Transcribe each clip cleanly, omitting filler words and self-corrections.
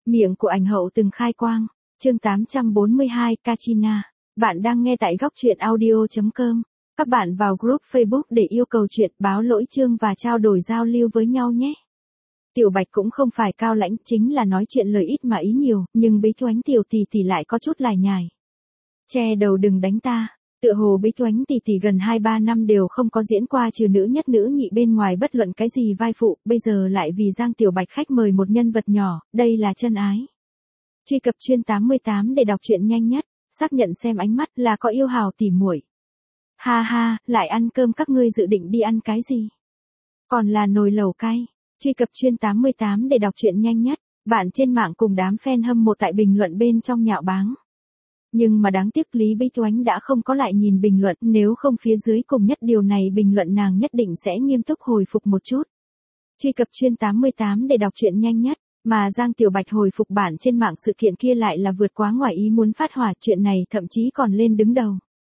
Miệng của ảnh hậu từng khai quang. Chương 842 Kachina. Bạn đang nghe tại góc truyện audio.com. Các bạn vào group Facebook để yêu cầu chuyện, báo lỗi chương và trao đổi giao lưu với nhau nhé. Tiểu Bạch cũng không phải cao lãnh, chính là nói chuyện lời ít mà ý nhiều, nhưng Bí Toánh tiểu tỷ tỷ lại có chút lải nhải. Che đầu đừng đánh ta. Tựa hồ Bí Toánh tỷ tỷ gần 2-3 năm đều không có diễn qua trừ nữ nhất nữ nhị bên ngoài bất luận cái gì vai phụ, bây giờ lại vì Giang Tiểu Bạch khách mời một nhân vật nhỏ, đây là chân ái. Truy cập chuyên 88 để đọc truyện nhanh nhất, xác nhận xem ánh mắt là có yêu hào tỉ muội. Ha ha, lại ăn cơm các ngươi dự định đi ăn cái gì? Còn là nồi lẩu cay. Truy cập chuyên 88 để đọc truyện nhanh nhất, bạn trên mạng cùng đám fan hâm mộ tại bình luận bên trong nhạo báng. Nhưng mà đáng tiếc Lý Bí Toánh đã không có lại nhìn bình luận, nếu không phía dưới cùng nhất điều này bình luận nàng nhất định sẽ nghiêm túc hồi phục một chút. Truy cập chuyên 88 để đọc truyện nhanh nhất, mà Giang Tiểu Bạch hồi phục bản trên mạng sự kiện kia lại là vượt quá ngoài ý muốn phát hỏa, chuyện này thậm chí còn lên đứng đầu.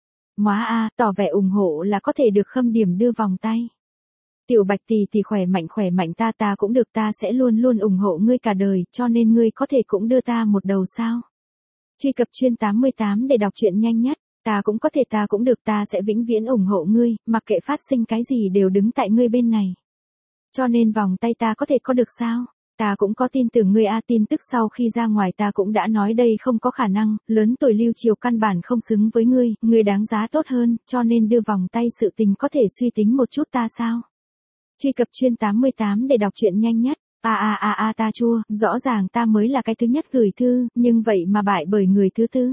Móa a, tỏ vẻ ủng hộ là có thể được khâm điểm đưa vòng tay. Tiểu Bạch tỷ tỷ khỏe mạnh ta cũng được, ta sẽ luôn luôn ủng hộ ngươi cả đời, cho nên ngươi có thể cũng đưa ta một đầu sao? Truy cập chuyên 88 để đọc truyện nhanh nhất, ta cũng có thể ta cũng được, ta sẽ vĩnh viễn ủng hộ ngươi, mặc kệ phát sinh cái gì đều đứng tại ngươi bên này. Cho nên vòng tay ta có thể có được sao? Ta cũng có tin tưởng ngươi a, tin tức sau khi ra ngoài ta cũng đã nói đây không có khả năng, lớn tuổi Lưu Triều căn bản không xứng với ngươi đáng giá tốt hơn, cho nên đưa vòng tay sự tình có thể suy tính một chút ta sao? Truy cập chuyên 88 để đọc truyện nhanh nhất. Ta chua, rõ ràng ta mới là cái thứ nhất gửi thư, nhưng vậy mà bại bởi người thứ tư.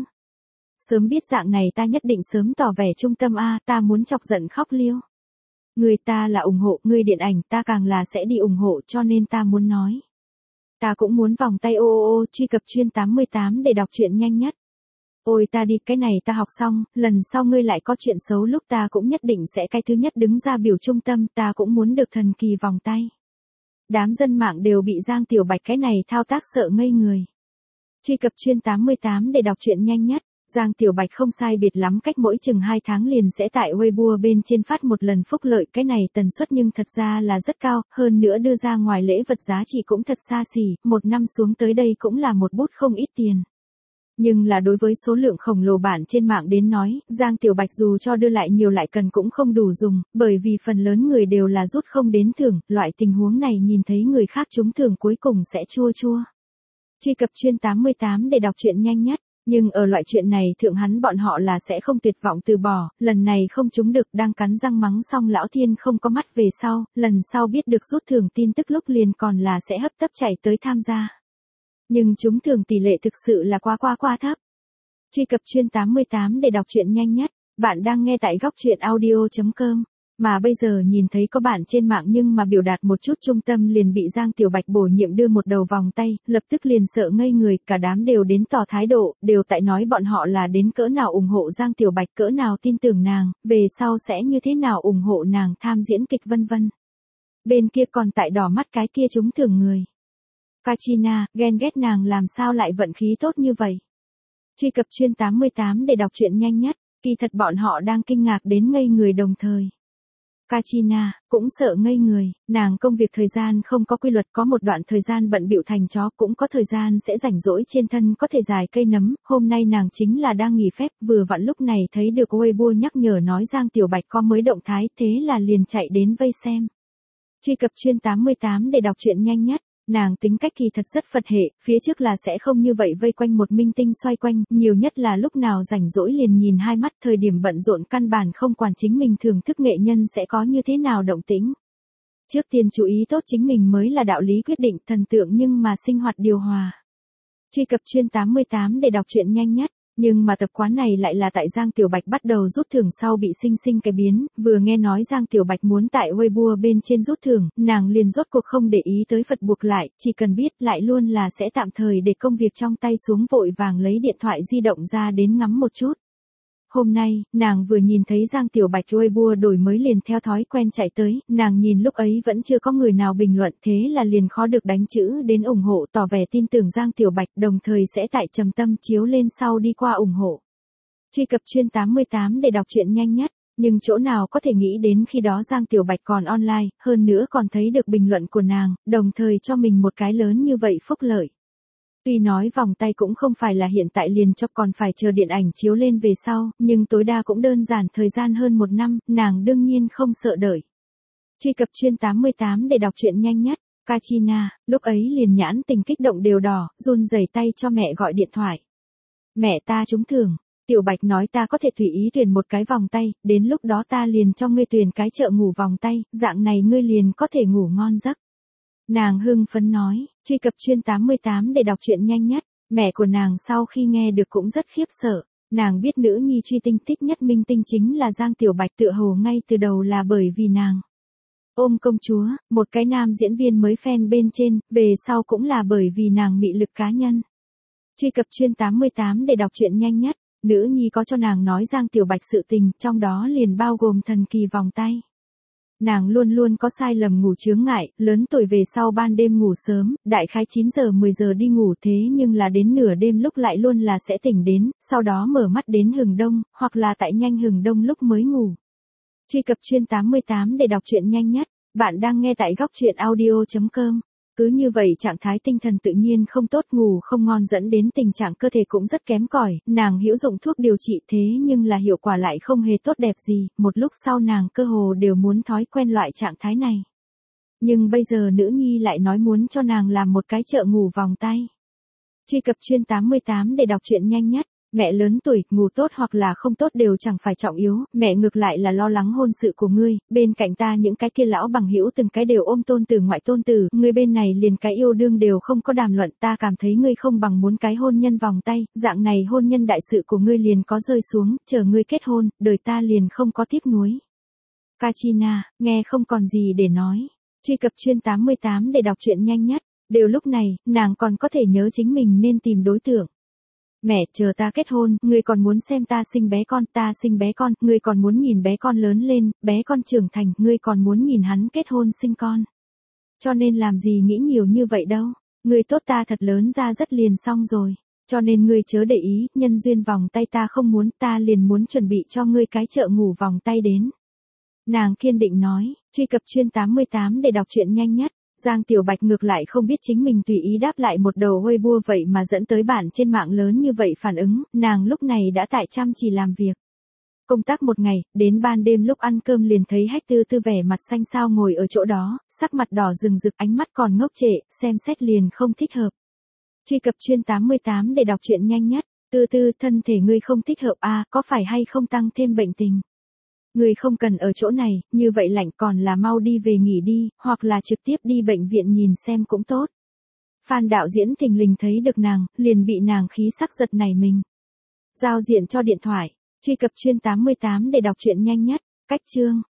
Sớm biết dạng này ta nhất định sớm tỏ vẻ trung tâm ta muốn chọc giận khóc liêu. Người ta là ủng hộ, người điện ảnh ta càng là sẽ đi ủng hộ, cho nên ta muốn nói. Ta cũng muốn vòng tay truy cập chuyên 88 để đọc truyện nhanh nhất. Ôi ta đi, cái này ta học xong, lần sau ngươi lại có chuyện xấu lúc ta cũng nhất định sẽ cái thứ nhất đứng ra biểu trung tâm, ta cũng muốn được thần kỳ vòng tay. Đám dân mạng đều bị Giang Tiểu Bạch cái này thao tác sợ ngây người. Truy cập chuyên 88 để đọc truyện nhanh nhất, Giang Tiểu Bạch không sai biệt lắm cách mỗi chừng 2 tháng liền sẽ tại Weibo bên trên phát một lần phúc lợi, cái này tần suất nhưng thật ra là rất cao, hơn nữa đưa ra ngoài lễ vật giá trị cũng thật xa xỉ, một năm xuống tới đây cũng là một bút không ít tiền. Nhưng là đối với số lượng khổng lồ bản trên mạng đến nói, Giang Tiểu Bạch dù cho đưa lại nhiều lại cần cũng không đủ dùng, bởi vì phần lớn người đều là rút không đến thưởng, loại tình huống này nhìn thấy người khác trúng thưởng cuối cùng sẽ chua chua. Truy cập chuyên 88 để đọc truyện nhanh nhất, nhưng ở loại chuyện này thượng hắn bọn họ là sẽ không tuyệt vọng từ bỏ, lần này không trúng được đang cắn răng mắng xong lão thiên không có mắt về sau, lần sau biết được rút thưởng tin tức lúc liền còn là sẽ hấp tấp chạy tới tham gia. Nhưng trúng thưởng tỷ lệ thực sự là quá thấp. Truy cập chuyên 88 để đọc truyện nhanh nhất, bạn đang nghe tại góc truyện audio.com, mà bây giờ nhìn thấy có bạn trên mạng nhưng mà biểu đạt một chút trung tâm liền bị Giang Tiểu Bạch bổ nhiệm đưa một đầu vòng tay, lập tức liền sợ ngây người, cả đám đều đến tỏ thái độ, đều tại nói bọn họ là đến cỡ nào ủng hộ Giang Tiểu Bạch, cỡ nào tin tưởng nàng, về sau sẽ như thế nào ủng hộ nàng tham diễn kịch vân vân. Bên kia còn tại đỏ mắt cái kia trúng thưởng người. Kachina, ghen ghét nàng làm sao lại vận khí tốt như vậy. Truy cập chuyên 88 để đọc truyện nhanh nhất, kỳ thật bọn họ đang kinh ngạc đến ngây người đồng thời. Kachina, cũng sợ ngây người, nàng công việc thời gian không có quy luật, có một đoạn thời gian bận bịu thành chó, cũng có thời gian sẽ rảnh rỗi trên thân có thể dài cây nấm, hôm nay nàng chính là đang nghỉ phép, vừa vặn lúc này thấy được Weibo nhắc nhở nói Giang Tiểu Bạch có mới động thái, thế là liền chạy đến vây xem. Truy cập chuyên 88 để đọc truyện nhanh nhất. Nàng tính cách kỳ thật rất Phật hệ, phía trước là sẽ không như vậy vây quanh một minh tinh xoay quanh, nhiều nhất là lúc nào rảnh rỗi liền nhìn hai mắt, thời điểm bận rộn căn bản không quản chính mình thưởng thức nghệ nhân sẽ có như thế nào động tĩnh. Trước tiên chú ý tốt chính mình mới là đạo lý quyết định, thần tượng nhưng mà sinh hoạt điều hòa. Truy cập chuyên 88 để đọc truyện nhanh nhất. Nhưng mà tập quán này lại là tại Giang Tiểu Bạch bắt đầu rút thưởng sau bị sinh cái biến, vừa nghe nói Giang Tiểu Bạch muốn tại Weibo bên trên rút thưởng, nàng liền rốt cuộc không để ý tới Phật buộc lại, chỉ cần biết lại luôn là sẽ tạm thời để công việc trong tay xuống vội vàng lấy điện thoại di động ra đến ngắm một chút. Hôm nay, nàng vừa nhìn thấy Giang Tiểu Bạch Weibo đổi mới liền theo thói quen chạy tới, nàng nhìn lúc ấy vẫn chưa có người nào bình luận, thế là liền khó được đánh chữ đến ủng hộ, tỏ vẻ tin tưởng Giang Tiểu Bạch, đồng thời sẽ tại trầm tâm chiếu lên sau đi qua ủng hộ. Truy cập chuyên 88 để đọc truyện nhanh nhất, nhưng chỗ nào có thể nghĩ đến khi đó Giang Tiểu Bạch còn online, hơn nữa còn thấy được bình luận của nàng, đồng thời cho mình một cái lớn như vậy phúc lợi. Tuy nói vòng tay cũng không phải là hiện tại liền cho còn phải chờ điện ảnh chiếu lên về sau, nhưng tối đa cũng đơn giản thời gian hơn 1 năm, nàng đương nhiên không sợ đợi. Truy cập chuyên 88 để đọc truyện nhanh nhất. Kachina, lúc ấy liền nhãn tình kích động đều đỏ, run rẩy tay cho mẹ gọi điện thoại. Mẹ ta trúng thưởng. Tiểu Bạch nói ta có thể tùy ý tuyển một cái vòng tay, đến lúc đó ta liền cho ngươi tuyển cái chợ ngủ vòng tay, dạng này ngươi liền có thể ngủ ngon giấc. Nàng hưng phấn nói, truy cập chuyên 88 để đọc truyện nhanh nhất. Mẹ của nàng sau khi nghe được cũng rất khiếp sợ. Nàng biết nữ nhi truy tinh thích nhất minh tinh chính là Giang Tiểu Bạch, tựa hồ ngay từ đầu là bởi vì nàng ôm công chúa, một cái nam diễn viên mới fan bên trên, về sau cũng là bởi vì nàng mị lực cá nhân. Truy cập chuyên 88 để đọc truyện nhanh nhất. Nữ nhi có cho nàng nói Giang Tiểu Bạch sự tình, trong đó liền bao gồm thần kỳ vòng tay. Nàng luôn luôn có sai lầm ngủ chướng ngại, lớn tuổi về sau ban đêm ngủ sớm, đại khái 9 giờ 10 giờ đi ngủ, thế nhưng là đến nửa đêm lúc lại luôn là sẽ tỉnh đến, sau đó mở mắt đến hừng đông, hoặc là tại nhanh hừng đông lúc mới ngủ. Truy cập chuyên 88 để đọc truyện nhanh nhất. Bạn đang nghe tại góc truyện audio.com. Cứ như vậy trạng thái tinh thần tự nhiên không tốt, ngủ không ngon dẫn đến tình trạng cơ thể cũng rất kém cỏi, nàng hữu dụng thuốc điều trị thế nhưng là hiệu quả lại không hề tốt đẹp gì, một lúc sau nàng cơ hồ đều muốn thói quen loại trạng thái này. Nhưng bây giờ nữ nhi lại nói muốn cho nàng làm một cái chợ ngủ vòng tay. Truy cập chuyên 88 để đọc truyện nhanh nhất. Mẹ lớn tuổi, ngủ tốt hoặc là không tốt đều chẳng phải trọng yếu, mẹ ngược lại là lo lắng hôn sự của ngươi, bên cạnh ta những cái kia lão bằng hữu từng cái đều ôm tôn tử ngoại tôn tử, ngươi bên này liền cái yêu đương đều không có đàm luận, ta cảm thấy ngươi không bằng muốn cái hôn nhân vòng tay, dạng này hôn nhân đại sự của ngươi liền có rơi xuống, chờ ngươi kết hôn, đời ta liền không có tiếc nuối. Kachina, nghe không còn gì để nói. Truy cập chuyên 88 để đọc truyện nhanh nhất. Đều lúc này, nàng còn có thể nhớ chính mình nên tìm đối tượng. Mẹ, chờ ta kết hôn, ngươi còn muốn xem ta sinh bé con, ngươi còn muốn nhìn bé con lớn lên, bé con trưởng thành, ngươi còn muốn nhìn hắn kết hôn sinh con. Cho nên làm gì nghĩ nhiều như vậy đâu, ngươi tốt ta thật lớn ra rất liền xong rồi. Cho nên ngươi chớ để ý, nhân duyên vòng tay ta không muốn, ta liền muốn chuẩn bị cho ngươi cái chợ ngủ vòng tay đến. Nàng kiên định nói, truy cập chuyên 88 để đọc truyện nhanh nhất. Giang Tiểu Bạch ngược lại không biết chính mình tùy ý đáp lại một đầu Weibo vậy mà dẫn tới bản trên mạng lớn như vậy phản ứng, nàng lúc này đã tại chăm chỉ làm việc. Công tác một ngày, đến ban đêm lúc ăn cơm liền thấy Hách Tư Tư vẻ mặt xanh xao ngồi ở chỗ đó, sắc mặt đỏ rừng rực, ánh mắt còn ngốc trệ, xem xét liền không thích hợp. Truy cập chuyên 88 để đọc truyện nhanh nhất. Tư Tư, thân thể ngươi không thích hợp à, có phải hay không tăng thêm bệnh tình? Ngươi không cần ở chỗ này, như vậy lạnh, còn là mau đi về nghỉ đi, hoặc là trực tiếp đi bệnh viện nhìn xem cũng tốt. Phan đạo diễn thình lình thấy được nàng, liền bị nàng khí sắc giật nảy mình. Giao diện cho điện thoại. Truy cập chuyên 88 để đọc truyện nhanh nhất. Cách chương.